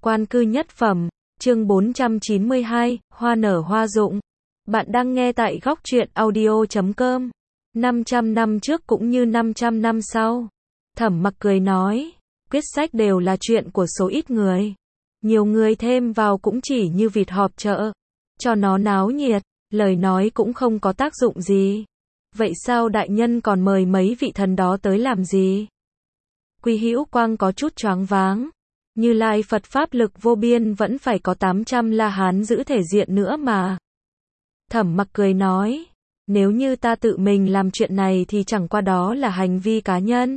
Quan cư nhất phẩm, chương 492, hoa nở hoa rụng. Bạn đang nghe tại góc truyện audio.com. 500 năm trước cũng như 500 năm sau. Thẩm Mặc cười nói, quyết sách đều là chuyện của số ít người. Nhiều người thêm vào cũng chỉ như vịt họp chợ. Cho nó náo nhiệt, lời nói cũng không có tác dụng gì. Vậy sao đại nhân còn mời mấy vị thần đó tới làm gì? Quy Hữu Quang có chút choáng váng. Như Lai Phật pháp lực vô biên vẫn phải có 800 La Hán giữ thể diện nữa mà. Thẩm Mặc cười nói, nếu như ta tự mình làm chuyện này thì chẳng qua đó là hành vi cá nhân.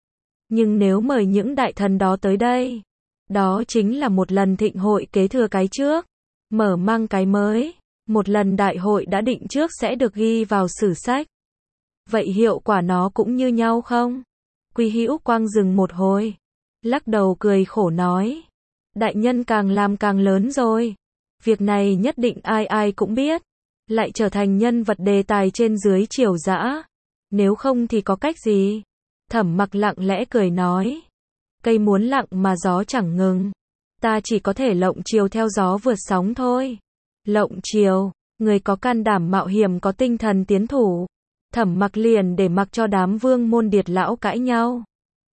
Nhưng nếu mời những đại thần đó tới đây, đó chính là một lần thịnh hội kế thừa cái trước, mở mang cái mới, một lần đại hội đã định trước sẽ được ghi vào sử sách. Vậy hiệu quả nó cũng như nhau không? Quy Hữu Quang dừng một hồi, lắc đầu cười khổ nói, đại nhân càng làm càng lớn rồi. Việc này nhất định ai ai cũng biết, lại trở thành nhân vật đề tài trên dưới triều dã. Nếu không thì có cách gì? Thẩm Mặc lặng lẽ cười nói, cây muốn lặng mà gió chẳng ngừng. Ta chỉ có thể lộng chiều theo gió vượt sóng thôi. Lộng chiều, người có can đảm mạo hiểm có tinh thần tiến thủ. Thẩm Mặc liền để mặc cho đám vương môn điệt lão cãi nhau.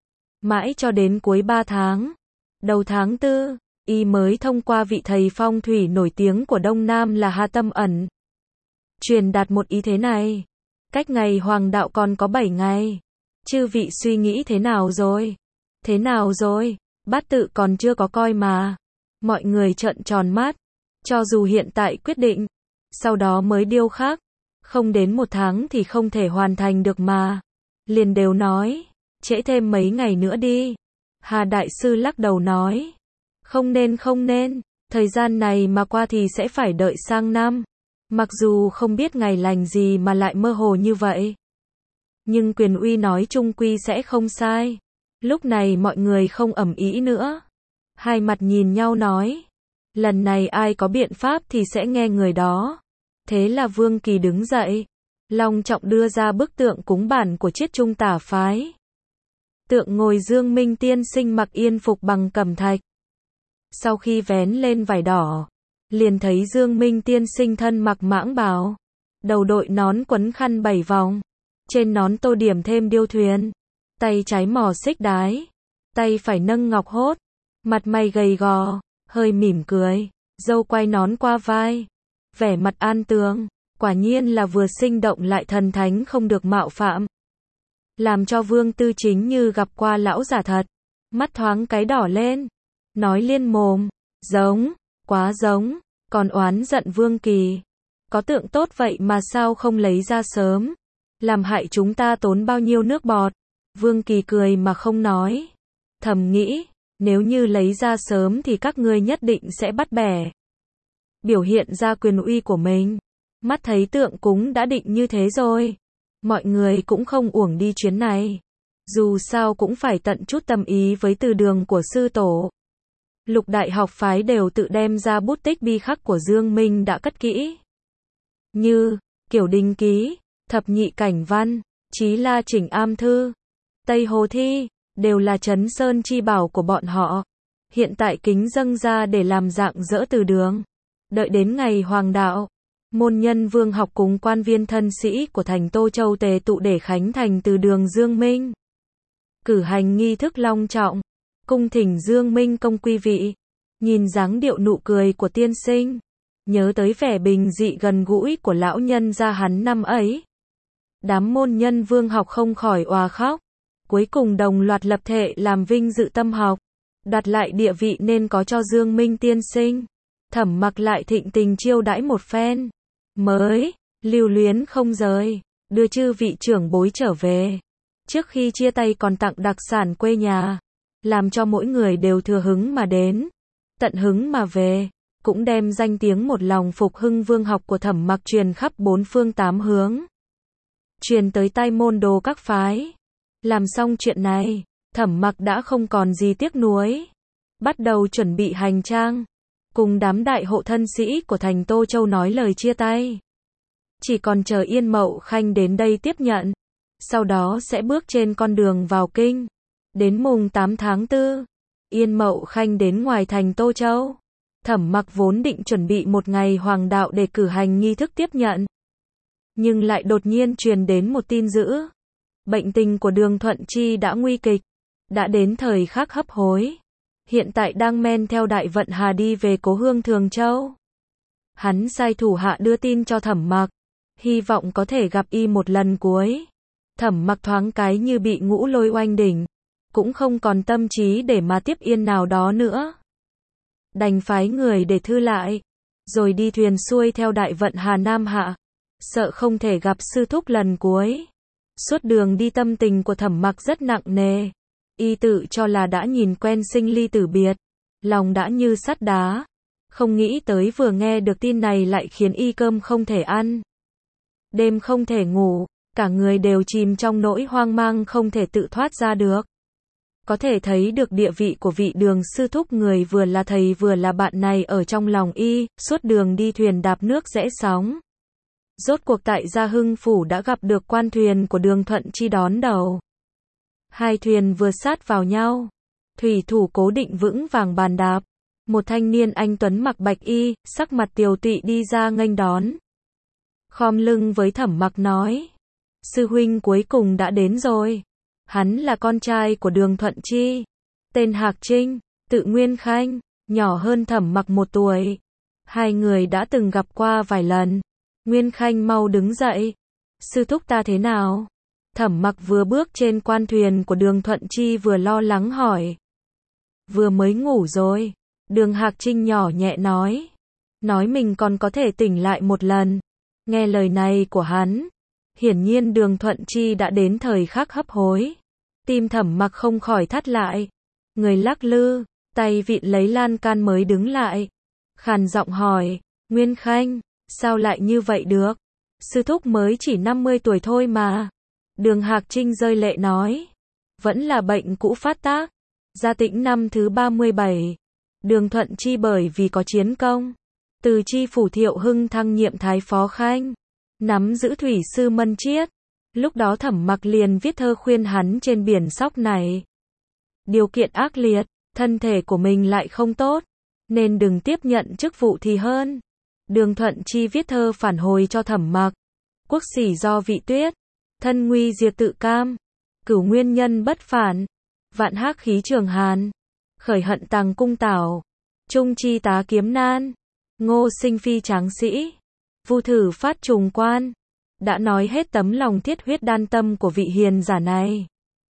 Mãi cho đến cuối 3 tháng, đầu tháng 4, y mới thông qua vị thầy phong thủy nổi tiếng của Đông Nam là Hà Tâm Ẩn. Truyền đạt một ý thế này, cách ngày hoàng đạo còn có 7 ngày. Chư vị suy nghĩ thế nào rồi? Thế nào rồi? Bát tự còn chưa có coi mà. Mọi người trợn tròn mắt. Cho dù hiện tại quyết định, sau đó mới điêu khắc, không đến 1 tháng thì không thể hoàn thành được mà. Liền đều nói, trễ thêm mấy ngày nữa đi. Hà Đại Sư lắc đầu nói, không nên, thời gian này mà qua thì sẽ phải đợi sang năm. Mặc dù không biết ngày lành gì mà lại mơ hồ như vậy, nhưng quyền uy nói chung quy sẽ không sai. Lúc này mọi người không ầm ĩ nữa. Hai mặt nhìn nhau nói, lần này ai có biện pháp thì sẽ nghe người đó. Thế là Vương Kỳ đứng dậy, long trọng đưa ra bức tượng cúng bản của Chiết Trung Tả phái. Tượng ngồi Dương Minh tiên sinh mặc yên phục bằng cẩm thạch. Sau khi vén lên vải đỏ, liền thấy Dương Minh tiên sinh thân mặc mãng bào, đầu đội nón quấn khăn 7 vòng, trên nón tô điểm thêm điêu thuyền, tay trái mò xích đái, tay phải nâng ngọc hốt, mặt mày gầy gò, hơi mỉm cười, râu quay nón qua vai, vẻ mặt an tường, quả nhiên là vừa sinh động lại thần thánh không được mạo phạm. Làm cho Vương Tư Chính như gặp qua lão giả thật, mắt thoáng cái đỏ lên, nói liên mồm, giống, quá giống, còn oán giận Vương Kỳ. Có tượng tốt vậy mà sao không lấy ra sớm, làm hại chúng ta tốn bao nhiêu nước bọt. Vương Kỳ cười mà không nói, thầm nghĩ, nếu như lấy ra sớm thì các ngươi nhất định sẽ bắt bẻ, biểu hiện ra quyền uy của mình. Mắt thấy tượng cúng đã định như thế rồi, mọi người cũng không uổng đi chuyến này. Dù sao cũng phải tận chút tâm ý với từ đường của sư tổ. Lục đại học phái đều tự đem ra bút tích bi khắc của Dương Minh đã cất kỹ. Như, Kiểu Đình Ký, Thập Nhị Cảnh Văn, Chí La Chỉnh Am Thư, Tây Hồ Thi, đều là trấn sơn chi bảo của bọn họ. Hiện tại kính dâng ra để làm dạng dỡ từ đường. Đợi đến ngày hoàng đạo, môn nhân vương học cùng quan viên thân sĩ của thành Tô Châu tề tụ để khánh thành từ đường Dương Minh. Cử hành nghi thức long trọng, cung thỉnh Dương Minh công quy vị. Nhìn dáng điệu nụ cười của tiên sinh, nhớ tới vẻ bình dị gần gũi của lão nhân gia hắn năm ấy. Đám môn nhân vương học không khỏi òa khóc. Cuối cùng đồng loạt lập thệ làm vinh dự tâm học, đoạt lại địa vị nên có cho Dương Minh tiên sinh. Thẩm Mặc lại thịnh tình chiêu đãi một phen, mới lưu luyến không rời, đưa chư vị trưởng bối trở về. Trước khi chia tay còn tặng đặc sản quê nhà, làm cho mỗi người đều thừa hứng mà đến, tận hứng mà về. Cũng đem danh tiếng một lòng phục hưng vương học của Thẩm Mặc truyền khắp 4 phương 8 hướng, truyền tới tai môn đồ các phái. Làm xong chuyện này, Thẩm Mặc đã không còn gì tiếc nuối, bắt đầu chuẩn bị hành trang, cùng đám đại hộ thân sĩ của thành Tô Châu nói lời chia tay. Chỉ còn chờ Yên Mậu Khanh đến đây tiếp nhận, sau đó sẽ bước trên con đường vào kinh. Đến mùng 8 tháng 4, Yên Mậu Khanh đến ngoài thành Tô Châu. Thẩm Mặc vốn định chuẩn bị một ngày hoàng đạo để cử hành nghi thức tiếp nhận. Nhưng lại đột nhiên truyền đến một tin dữ. Bệnh tình của Đường Thuận Chi đã nguy kịch. Đã đến thời khắc hấp hối. Hiện tại đang men theo Đại Vận Hà đi về cố hương Thường Châu. Hắn sai thủ hạ đưa tin cho Thẩm Mặc. Hy vọng có thể gặp y một lần cuối. Thẩm Mặc thoáng cái như bị ngũ lôi oanh đỉnh. Cũng không còn tâm trí để mà tiếp Yên nào đó nữa. Đành phái người để thư lại. Rồi đi thuyền xuôi theo Đại Vận Hà Nam hạ. Sợ không thể gặp sư thúc lần cuối. Suốt đường đi tâm tình của Thẩm Mặc rất nặng nề. Y tự cho là đã nhìn quen sinh ly tử biệt. Lòng đã như sắt đá. Không nghĩ tới vừa nghe được tin này lại khiến y cơm không thể ăn. Đêm không thể ngủ. Cả người đều chìm trong nỗi hoang mang không thể tự thoát ra được. Có thể thấy được địa vị của vị Đường sư thúc, người vừa là thầy vừa là bạn này ở trong lòng y, suốt đường đi thuyền đạp nước rẽ sóng. Rốt cuộc tại Gia Hưng Phủ đã gặp được quan thuyền của Đường Thuận Chi đón đầu. Hai thuyền vừa sát vào nhau. Thủy thủ cố định vững vàng bàn đạp. Một thanh niên anh tuấn mặc bạch y, sắc mặt tiều tụy đi ra nghênh đón. Khom lưng với Thẩm Mặc nói. Sư huynh cuối cùng đã đến rồi. Hắn là con trai của Đường Thuận Chi. Tên Hạc Trinh, tự Nguyên Khanh, nhỏ hơn Thẩm Mặc 1 tuổi. Hai người đã từng gặp qua vài lần. Nguyên Khanh mau đứng dậy. Sư thúc ta thế nào? Thẩm Mặc vừa bước trên quan thuyền của Đường Thuận Chi vừa lo lắng hỏi. Vừa mới ngủ rồi. Đường Hạc Trinh nhỏ nhẹ nói. Nói mình còn có thể tỉnh lại một lần. Nghe lời này của hắn. Hiển nhiên Đường Thuận Chi đã đến thời khắc hấp hối. Tim Thẩm Mặc không khỏi thắt lại. Người lắc lư, tay vịn lấy lan can mới đứng lại. Khàn giọng hỏi, Nguyên Khanh, sao lại như vậy được? Sư thúc mới chỉ 50 tuổi thôi mà. Đường Hạc Trinh rơi lệ nói. Vẫn là bệnh cũ phát tác. Gia Tĩnh năm thứ 37. Đường Thuận Chi bởi vì có chiến công. Từ chi phủ Thiệu Hưng thăng nhiệm thái phó khanh. Nắm giữ thủy sư Mân Chiết. Lúc đó Thẩm Mặc liền viết thơ khuyên hắn trên biển Sóc này. Điều kiện ác liệt, thân thể của mình lại không tốt, nên đừng tiếp nhận chức vụ thì hơn. Đường Thuận Chi viết thơ phản hồi cho Thẩm Mặc. Quốc sỉ do vị tuyết, thân nguy diệt tự cam, cửu nguyên nhân bất phản, vạn hắc khí trường hàn, khởi hận tàng cung tảo, trung chi tá kiếm nan, ngô sinh phi tráng sĩ, vu thử phát trùng quan. Đã nói hết tấm lòng thiết huyết đan tâm của vị hiền giả này.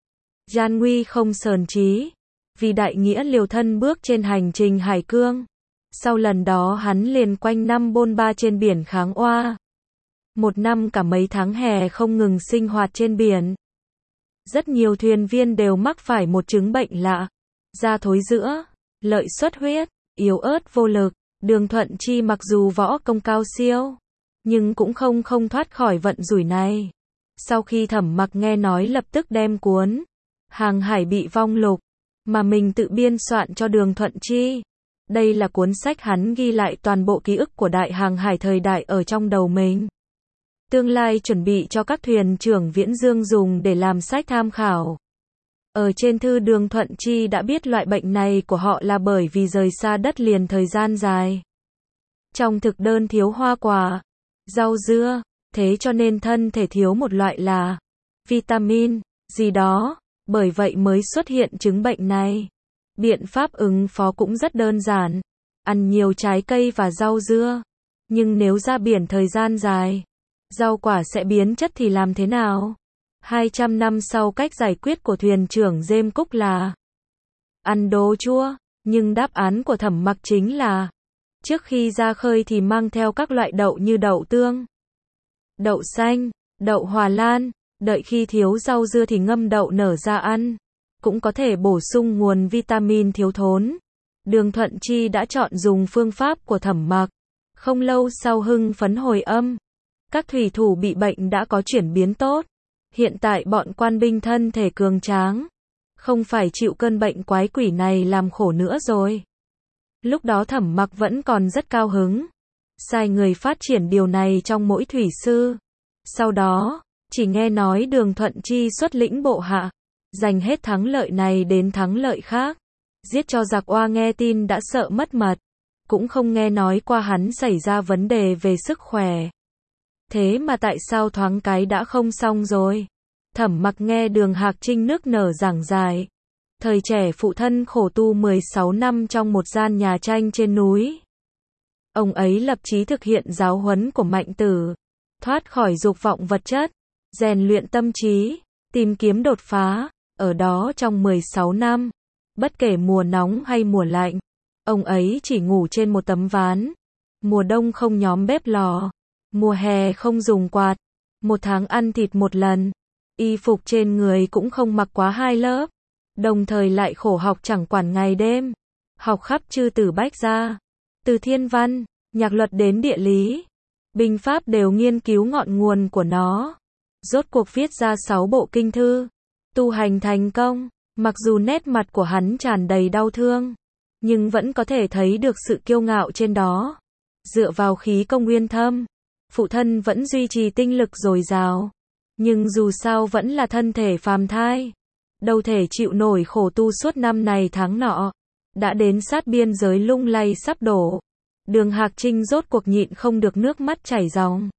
Gian nguy không sờn trí, vì đại nghĩa liều thân bước trên hành trình hải cương. Sau lần đó hắn liền quanh năm bôn ba trên biển kháng oa. Một năm cả mấy tháng hè không ngừng sinh hoạt trên biển. Rất nhiều thuyền viên đều mắc phải một chứng bệnh lạ. Da thối rữa, lợi xuất huyết, yếu ớt vô lực. Đường Thuận Chi mặc dù võ công cao siêu, nhưng cũng không thoát khỏi vận rủi này. Sau khi Thẩm Mặc nghe nói lập tức đem cuốn Hàng Hải Bị Vong Lục mà mình tự biên soạn cho Đường Thuận Chi. Đây là cuốn sách hắn ghi lại toàn bộ ký ức của đại hàng hải thời đại ở trong đầu mình. Tương lai chuẩn bị cho các thuyền trưởng viễn dương dùng để làm sách tham khảo. Ở trên thư Đường Thuận Chi đã biết loại bệnh này của họ là bởi vì rời xa đất liền thời gian dài. Trong thực đơn thiếu hoa quả, rau dưa, thế cho nên thân thể thiếu một loại là vitamin gì đó, bởi vậy mới xuất hiện chứng bệnh này. Biện pháp ứng phó cũng rất đơn giản, ăn nhiều trái cây và rau dưa. Nhưng nếu ra biển thời gian dài, rau quả sẽ biến chất thì làm thế nào? 200 năm sau cách giải quyết của thuyền trưởng Dêm Cúc là ăn đồ chua, nhưng đáp án của Thẩm Mặc chính là trước khi ra khơi thì mang theo các loại đậu như đậu tương, đậu xanh, đậu Hòa Lan, đợi khi thiếu rau dưa thì ngâm đậu nở ra ăn, cũng có thể bổ sung nguồn vitamin thiếu thốn. Đường Thuận Chi đã chọn dùng phương pháp của Thẩm Mặc. Không lâu sau hưng phấn hồi âm, các thủy thủ bị bệnh đã có chuyển biến tốt. Hiện tại bọn quan binh thân thể cường tráng, không phải chịu cơn bệnh quái quỷ này làm khổ nữa rồi. Lúc đó Thẩm Mặc vẫn còn rất cao hứng, sai người phát triển điều này trong mỗi thủy sư. Sau đó, chỉ nghe nói Đường Thuận Chi xuất lĩnh bộ hạ, giành hết thắng lợi này đến thắng lợi khác. giết cho giặc oa nghe tin đã sợ mất mật, cũng không nghe nói qua hắn xảy ra vấn đề về sức khỏe. Thế mà tại sao thoáng cái đã không xong rồi? Thẩm Mặc nghe Đường Hạc Trinh nức nở giảng giải. Thời trẻ phụ thân khổ tu 16 năm trong một gian nhà tranh trên núi. Ông ấy lập chí thực hiện giáo huấn của Mạnh Tử, thoát khỏi dục vọng vật chất, rèn luyện tâm trí, tìm kiếm đột phá. Ở đó trong 16 năm, bất kể mùa nóng hay mùa lạnh, ông ấy chỉ ngủ trên một tấm ván. Mùa đông không nhóm bếp lò, mùa hè không dùng quạt, một tháng ăn thịt một lần, y phục trên người cũng không mặc quá 2 lớp, đồng thời lại khổ học chẳng quản ngày đêm, học khắp chư tử bách gia, từ thiên văn, nhạc luật đến địa lý, binh pháp đều nghiên cứu ngọn nguồn của nó. Rốt cuộc viết ra 6 bộ kinh thư, tu hành thành công. Mặc dù nét mặt của hắn tràn đầy đau thương, nhưng vẫn có thể thấy được sự kiêu ngạo trên đó. Dựa vào khí công nguyên thâm, phụ thân vẫn duy trì tinh lực dồi dào, nhưng dù sao vẫn là thân thể phàm thai, đâu thể chịu nổi khổ tu suốt năm này tháng nọ, đã đến sát biên giới lung lay sắp đổ. Đường Hạc Trinh rốt cuộc nhịn không được nước mắt chảy ròng,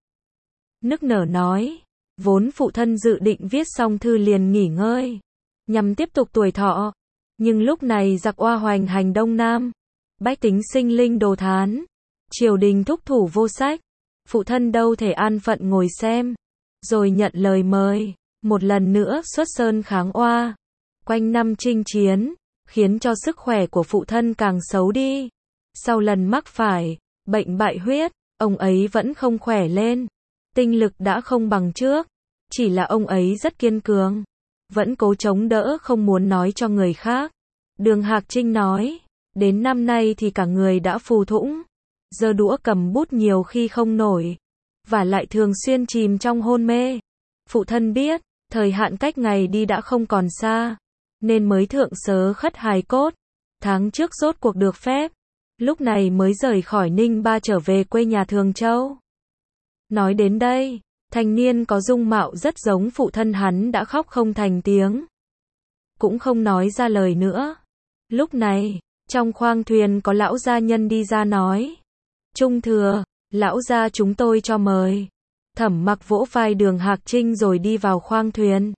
nức nở nói, vốn phụ thân dự định viết xong thư liền nghỉ ngơi, nhằm tiếp tục tuổi thọ, nhưng lúc này giặc oa hoành hành Đông Nam, bách tính sinh linh đồ thán, triều đình thúc thủ vô sách, phụ thân đâu thể an phận ngồi xem, rồi nhận lời mời, một lần nữa xuất sơn kháng oa, quanh năm chinh chiến, khiến cho sức khỏe của phụ thân càng xấu đi. Sau lần mắc phải bệnh bại huyết, ông ấy vẫn không khỏe lên, tinh lực đã không bằng trước, chỉ là ông ấy rất kiên cường, vẫn cố chống đỡ không muốn nói cho người khác. Đường Hạc Trinh nói, đến năm nay thì cả người đã phù thủng, giơ đũa cầm bút nhiều khi không nổi, và lại thường xuyên chìm trong hôn mê. Phụ thân biết, thời hạn cách ngày đi đã không còn xa, nên mới thượng sớ khất hài cốt. Tháng trước rốt cuộc được phép, lúc này mới rời khỏi Ninh Ba trở về quê nhà Thường Châu. Nói đến đây, thanh niên có dung mạo rất giống phụ thân hắn đã khóc không thành tiếng, cũng không nói ra lời nữa. Lúc này, trong khoang thuyền có lão gia nhân đi ra nói, Trung thừa, lão gia chúng tôi cho mời. Thẩm Mặc vỗ vai Đường Hạc Trinh rồi đi vào khoang thuyền.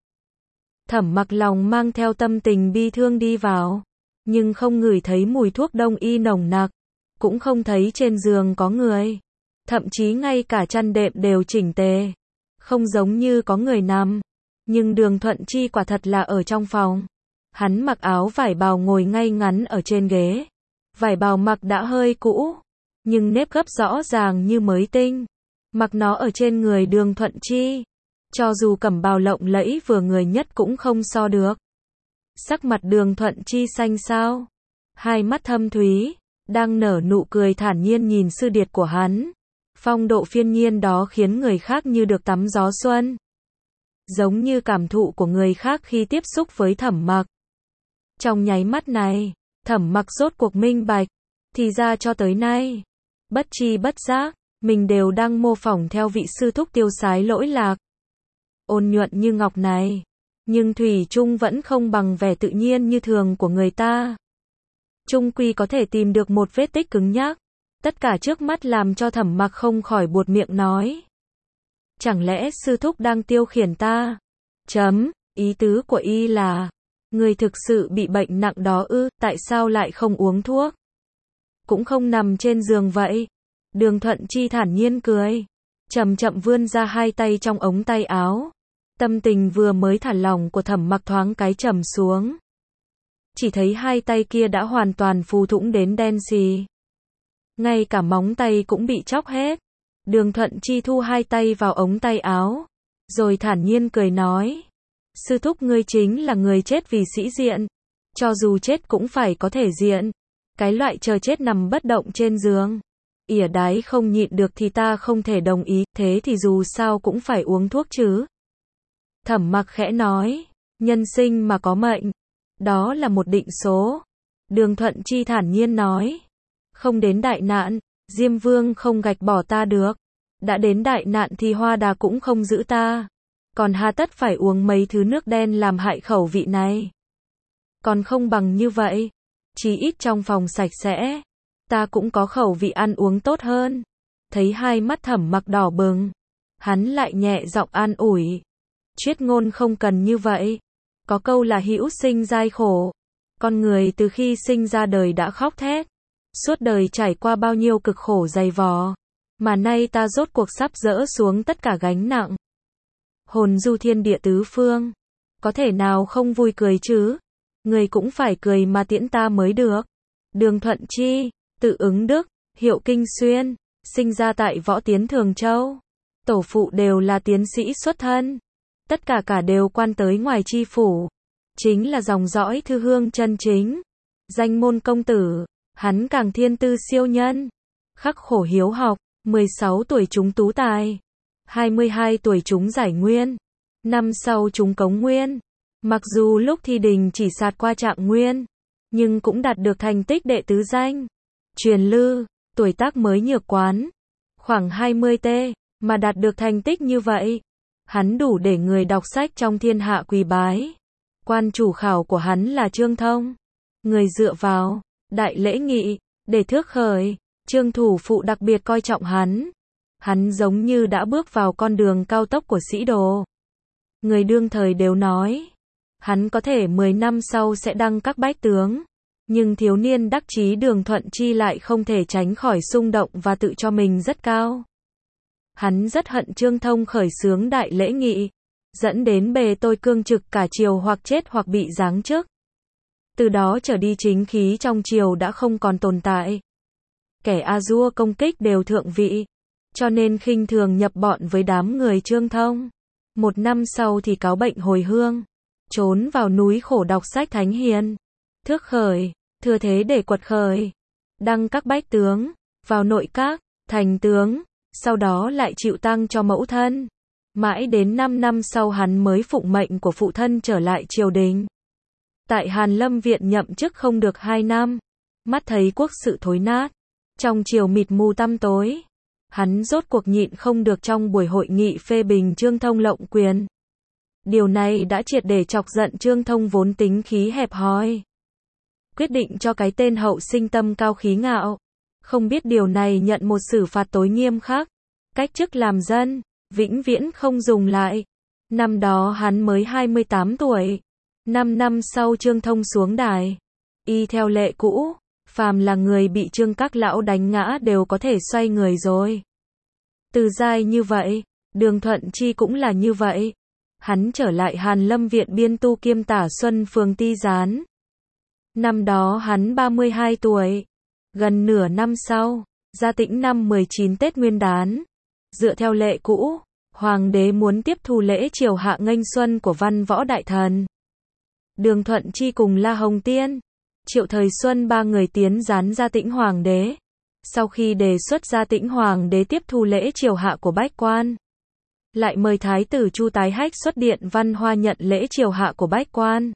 Thẩm Mặc lòng mang theo tâm tình bi thương đi vào, nhưng không ngửi thấy mùi thuốc đông y nồng nặc, cũng không thấy trên giường có người, thậm chí ngay cả chăn đệm đều chỉnh tề, không giống như có người nằm. Nhưng Đường Thuận Chi quả thật là ở trong phòng. Hắn mặc áo vải bào ngồi ngay ngắn ở trên ghế. Vải bào mặc đã hơi cũ, nhưng nếp gấp rõ ràng như mới tinh. Mặc nó ở trên người Đường Thuận Chi, cho dù cẩm bào lộng lẫy vừa người nhất cũng không so được. Sắc mặt Đường Thuận Chi xanh xao, hai mắt thâm thúy, đang nở nụ cười thản nhiên nhìn sư điệt của hắn. Phong độ phiên nhiên đó khiến người khác như được tắm gió xuân, giống như cảm thụ của người khác khi tiếp xúc với Thẩm Mặc. Trong nháy mắt này, Thẩm Mặc rốt cuộc minh bạch, thì ra cho tới nay, bất tri bất giác, mình đều đang mô phỏng theo vị sư thúc tiêu sái lỗi lạc, ôn nhuận như ngọc này, nhưng thủy chung vẫn không bằng vẻ tự nhiên như thường của người ta. Chung quy có thể tìm được một vết tích cứng nhắc. Tất cả trước mắt làm cho Thẩm Mặc không khỏi buột miệng nói, chẳng lẽ sư thúc đang tiêu khiển ta? Ý tứ của y là, người thực sự bị bệnh nặng đó ư? Tại sao lại không uống thuốc, cũng không nằm trên giường vậy? Đường Thuận Chi thản nhiên cười, chậm chậm vươn ra hai tay trong ống tay áo. Tâm tình vừa mới thả lỏng của Thẩm Mặc thoáng cái trầm xuống, chỉ thấy hai tay kia đã hoàn toàn phù thủng đến đen xì, ngay cả móng tay cũng bị chóc hết. Đường Thuận Chi thu hai tay vào ống tay áo, rồi thản nhiên cười nói, sư thúc ngươi chính là người chết vì sĩ diện, cho dù chết cũng phải có thể diện, cái loại chờ chết nằm bất động trên giường, ỉa đái không nhịn được thì ta không thể đồng ý, thế thì dù sao cũng phải uống thuốc chứ. Thẩm Mặc khẽ nói, nhân sinh mà có mệnh, đó là một định số. Đường Thuận Chi thản nhiên nói, không đến đại nạn, Diêm Vương không gạch bỏ ta được, đã đến đại nạn thì Hoa Đà cũng không giữ ta, còn hà tất phải uống mấy thứ nước đen làm hại khẩu vị này. Còn không bằng như vậy, Chí ít trong phòng sạch sẽ. Ta cũng có khẩu vị ăn uống tốt hơn. Thấy hai mắt Thẩm Mặc đỏ bừng, hắn lại nhẹ giọng an ủi. Chuyết ngôn không cần như vậy. Có câu là hữu sinh giai khổ. Con người từ khi sinh ra đời đã khóc thét. Suốt đời trải qua bao nhiêu cực khổ dày vò. Mà nay ta rốt cuộc sắp dỡ xuống tất cả gánh nặng. Hồn du thiên địa tứ phương. Có thể nào không vui cười chứ? Người cũng phải cười mà tiễn ta mới được. Đường Thuận Chi, tự ứng Đức, hiệu Kinh Xuyên, sinh ra tại Võ Tiến Thường Châu. Tổ phụ đều là tiến sĩ xuất thân. Tất cả đều quan tới ngoài chi phủ. Chính là dòng dõi thư hương chân chính. Danh môn công tử, hắn càng thiên tư siêu nhân. Khắc khổ hiếu học, 16 tuổi trúng tú tài. 22 tuổi trúng giải nguyên. Năm sau trúng cống nguyên. Mặc dù lúc thi đình chỉ sạt qua trạng nguyên, nhưng cũng đạt được thành tích đệ tứ danh. Truyền lư, tuổi tác mới nhược quán. Khoảng 20 mà đạt được thành tích như vậy. Hắn đủ để người đọc sách trong thiên hạ quỳ bái. Quan chủ khảo của hắn là Trương Thông. Người dựa vào, đại lễ nghị, để thước khởi. Trương thủ phụ đặc biệt coi trọng hắn. Hắn giống như đã bước vào con đường cao tốc của sĩ đồ. Người đương thời đều nói, hắn có thể 10 năm sau sẽ đăng các bách tướng. Nhưng thiếu niên đắc chí Đường Thuận Chi lại không thể tránh khỏi xung động và tự cho mình rất cao. Hắn rất hận Trương Thông khởi xướng đại lễ nghị, dẫn đến bề tôi cương trực cả triều hoặc chết hoặc bị giáng chức. Từ đó trở đi chính khí trong triều đã không còn tồn tại. Kẻ a dua công kích đều thượng vị, cho nên khinh thường nhập bọn với đám người Trương Thông. 1 năm sau thì cáo bệnh hồi hương, trốn vào núi khổ đọc sách thánh hiền. Thước khởi, thừa thế để quật khởi, đăng các bách tướng, vào nội các, thành tướng, sau đó lại chịu tang cho mẫu thân. Mãi đến 5 năm sau hắn mới phụng mệnh của phụ thân trở lại triều đình. Tại Hàn Lâm Viện nhậm chức không được 2 năm, mắt thấy quốc sự thối nát, trong triều mịt mù tăm tối, hắn rốt cuộc nhịn không được trong buổi hội nghị phê bình Trương Thông lộng quyền. Điều này đã triệt để chọc giận Trương Thông vốn tính khí hẹp hòi. Quyết định cho cái tên hậu sinh tâm cao khí ngạo. Không biết điều này nhận một xử phạt tối nghiêm khắc. Cách chức làm dân, vĩnh viễn không dùng lại. Năm đó hắn mới 28 tuổi. 5 năm sau Trương Thông xuống đài. Y theo lệ cũ, phàm là người bị Trương các lão đánh ngã đều có thể xoay người rồi. Từ giai như vậy, Đường Thuận Chi cũng là như vậy. Hắn trở lại Hàn Lâm Viện biên tu kiêm tả Xuân Phường Ti Gián. Năm đó hắn 32 tuổi. Gần nửa năm sau, Gia Tĩnh năm 19 Tết Nguyên đán. Dựa theo lệ cũ, Hoàng đế muốn tiếp thu lễ triều hạ nghênh xuân của văn võ đại thần. Đường Thuận Chi cùng La Hồng Tiên, Triệu Thời Xuân ba người tiến gián Gia Tĩnh Hoàng đế. Sau khi đề xuất Gia Tĩnh Hoàng đế tiếp thu lễ triều hạ của bách quan, lại mời Thái tử Chu Tái Hách xuất điện văn hoa nhận lễ triều hạ của bách quan.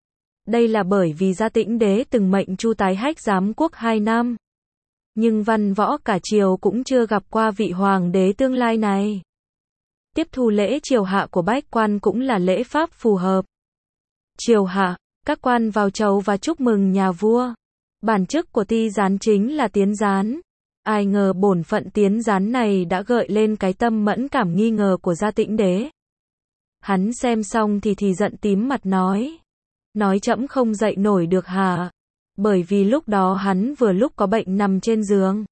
Đây là bởi vì Gia Tĩnh đế từng mệnh Chu Tái Hách giám quốc 2 năm. Nhưng văn võ cả triều cũng chưa gặp qua vị hoàng đế tương lai này. Tiếp thu lễ triều hạ của bách quan cũng là lễ pháp phù hợp. Triều hạ, các quan vào chầu và chúc mừng nhà vua. Bản chức của ti gián chính là tiến gián. Ai ngờ bổn phận tiến gián này đã gợi lên cái tâm mẫn cảm nghi ngờ của Gia Tĩnh đế. Hắn xem xong thì giận tím mặt nói. Nói trẫm không dậy nổi được hả? Bởi vì lúc đó hắn vừa lúc có bệnh nằm trên giường.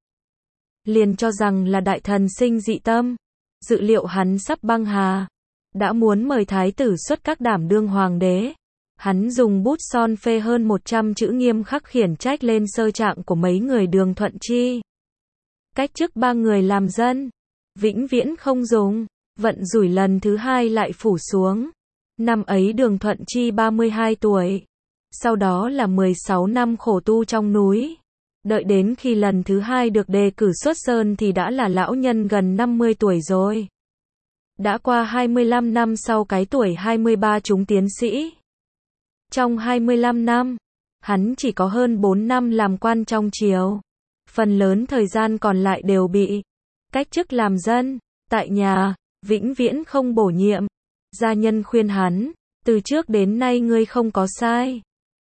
Liền cho rằng là đại thần sinh dị tâm. Dự liệu hắn sắp băng hà. Đã muốn mời thái tử xuất các đảm đương hoàng đế. Hắn dùng bút son phê hơn 100 chữ nghiêm khắc khiển trách lên sơ trạng của mấy người Đường Thuận Chi. Cách chức 3 người làm dân. Vĩnh viễn không dùng. Vận rủi lần thứ 2 lại phủ xuống. Năm ấy Đường Thuận Chi 32 tuổi. Sau đó là 16 năm khổ tu trong núi. Đợi đến khi lần thứ 2 được đề cử xuất sơn thì đã là lão nhân gần 50 tuổi rồi. Đã qua 25 năm sau cái tuổi 23 trúng tiến sĩ. Trong 25 năm, hắn chỉ có hơn 4 năm làm quan trong triều. Phần lớn thời gian còn lại đều bị cách chức làm dân, tại nhà, vĩnh viễn không bổ nhiệm. Gia nhân khuyên hắn, từ trước đến nay ngươi không có sai.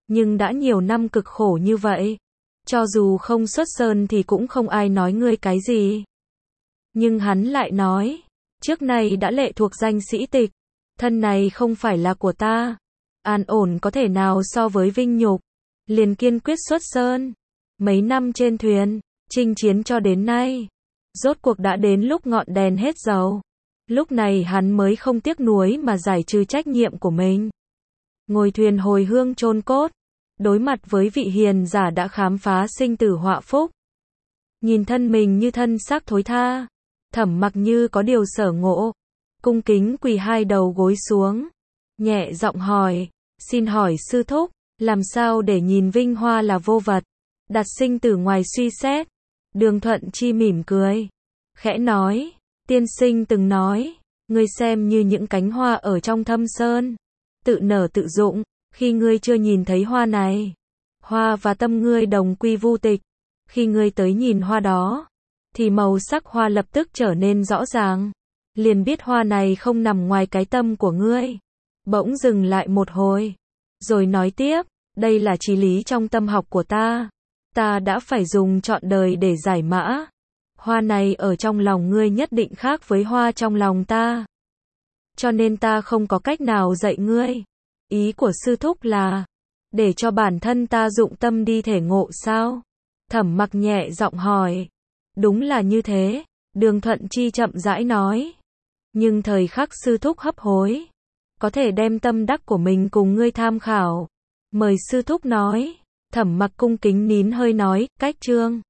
Nhưng đã nhiều năm cực khổ như vậy, cho dù không xuất sơn thì cũng không ai nói ngươi cái gì. Nhưng hắn lại nói, trước này đã lệ thuộc danh sĩ tịch, thân này không phải là của ta. An ổn có thể nào so với vinh nhục, liền kiên quyết xuất sơn. Mấy năm trên thuyền, chinh chiến cho đến nay, rốt cuộc đã đến lúc ngọn đèn hết dầu. Lúc này hắn mới không tiếc nuối mà giải trừ trách nhiệm của mình. Ngồi thuyền hồi hương chôn cốt, đối mặt với vị hiền giả đã khám phá sinh tử họa phúc. Nhìn thân mình như thân xác thối tha, Thẩm Mặc như có điều sở ngộ, cung kính quỳ hai đầu gối xuống, nhẹ giọng hỏi, xin hỏi sư thúc, làm sao để nhìn vinh hoa là vô vật, đặt sinh tử ngoài suy xét. Đường Thuận Chi mỉm cười, khẽ nói, tiên sinh từng nói, ngươi xem như những cánh hoa ở trong thâm sơn, tự nở tự rụng, khi ngươi chưa nhìn thấy hoa này, hoa và tâm ngươi đồng quy vu tịch. Khi ngươi tới nhìn hoa đó, thì màu sắc hoa lập tức trở nên rõ ràng, liền biết hoa này không nằm ngoài cái tâm của ngươi. Bỗng dừng lại một hồi, rồi nói tiếp, đây là chí lý trong tâm học của ta. Ta đã phải dùng trọn đời để giải mã. Hoa này ở trong lòng ngươi nhất định khác với hoa trong lòng ta. Cho nên ta không có cách nào dạy ngươi. Ý của sư thúc là, để cho bản thân ta dụng tâm đi thể ngộ sao? Thẩm Mặc nhẹ giọng hỏi. Đúng là như thế, Đường Thuận Chi chậm rãi nói. Nhưng thời khắc sư thúc hấp hối, có thể đem tâm đắc của mình cùng ngươi tham khảo. Mời sư thúc nói. Thẩm Mặc cung kính nín hơi nói, cách chương.